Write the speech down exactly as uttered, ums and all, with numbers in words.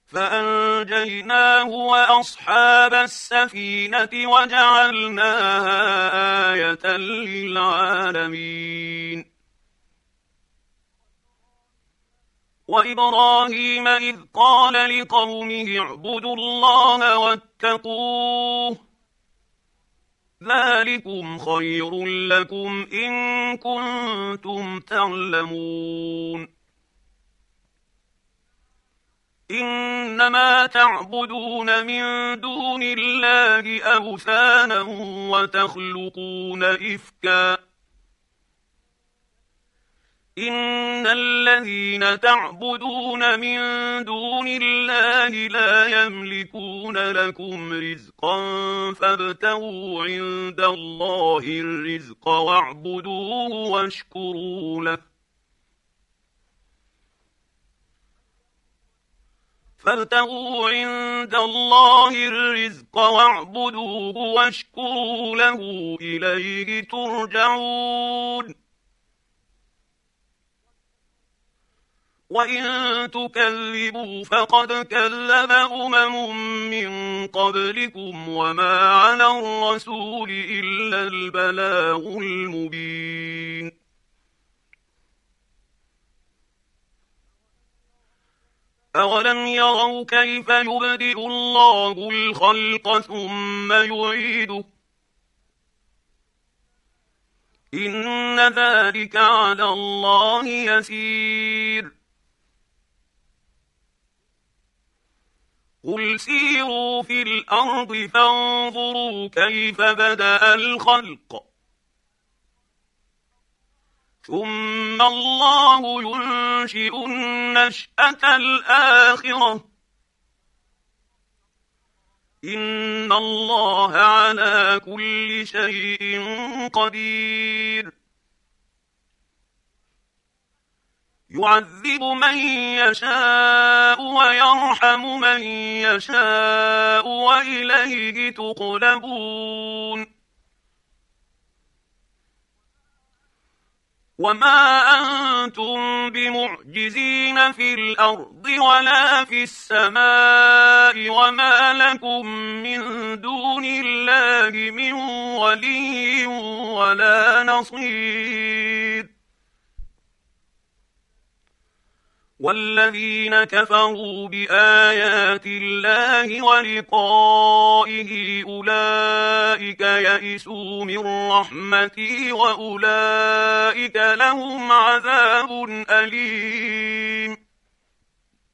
فأنجيناه وأصحاب السفينة وجعلناها آية للعالمين. وإبراهيم إذ قال لقومه اعبدوا الله واتقوه ذلكم خير لكم إن كنتم تعلمون. إنما تعبدون من دون الله أوثانا وتخلقون إفكا إن الذين تعبدون من دون الله لا يملكون لكم رزقا فابتغوا عند الله الرزق واعبدوه واشكروا له فابتغوا عند الله الرزق واعبدوه واشكروا له إليه ترجعون. وإن تكذبوا فقد كذب أمم من قبلكم وما على الرسول إلا البلاغ المبين. أولم يروا كيف يبدئ الله الخلق ثم يعيده إن ذلك على الله يسير. قل سيروا في الأرض فانظروا كيف بدأ الخلق ثم الله ينشئ النشأة الآخرة إن الله على كل شيء قدير. يعذب من يشاء ويرحم من يشاء وإليه تقلبون. وما أنتم بمعجزين في الأرض ولا في السماء وما لكم من دون الله من ولي ولا نصير. والذين كفروا بآيات الله ولقائه أولئك يئسوا من رحمتي وأولئك لهم عذاب أليم.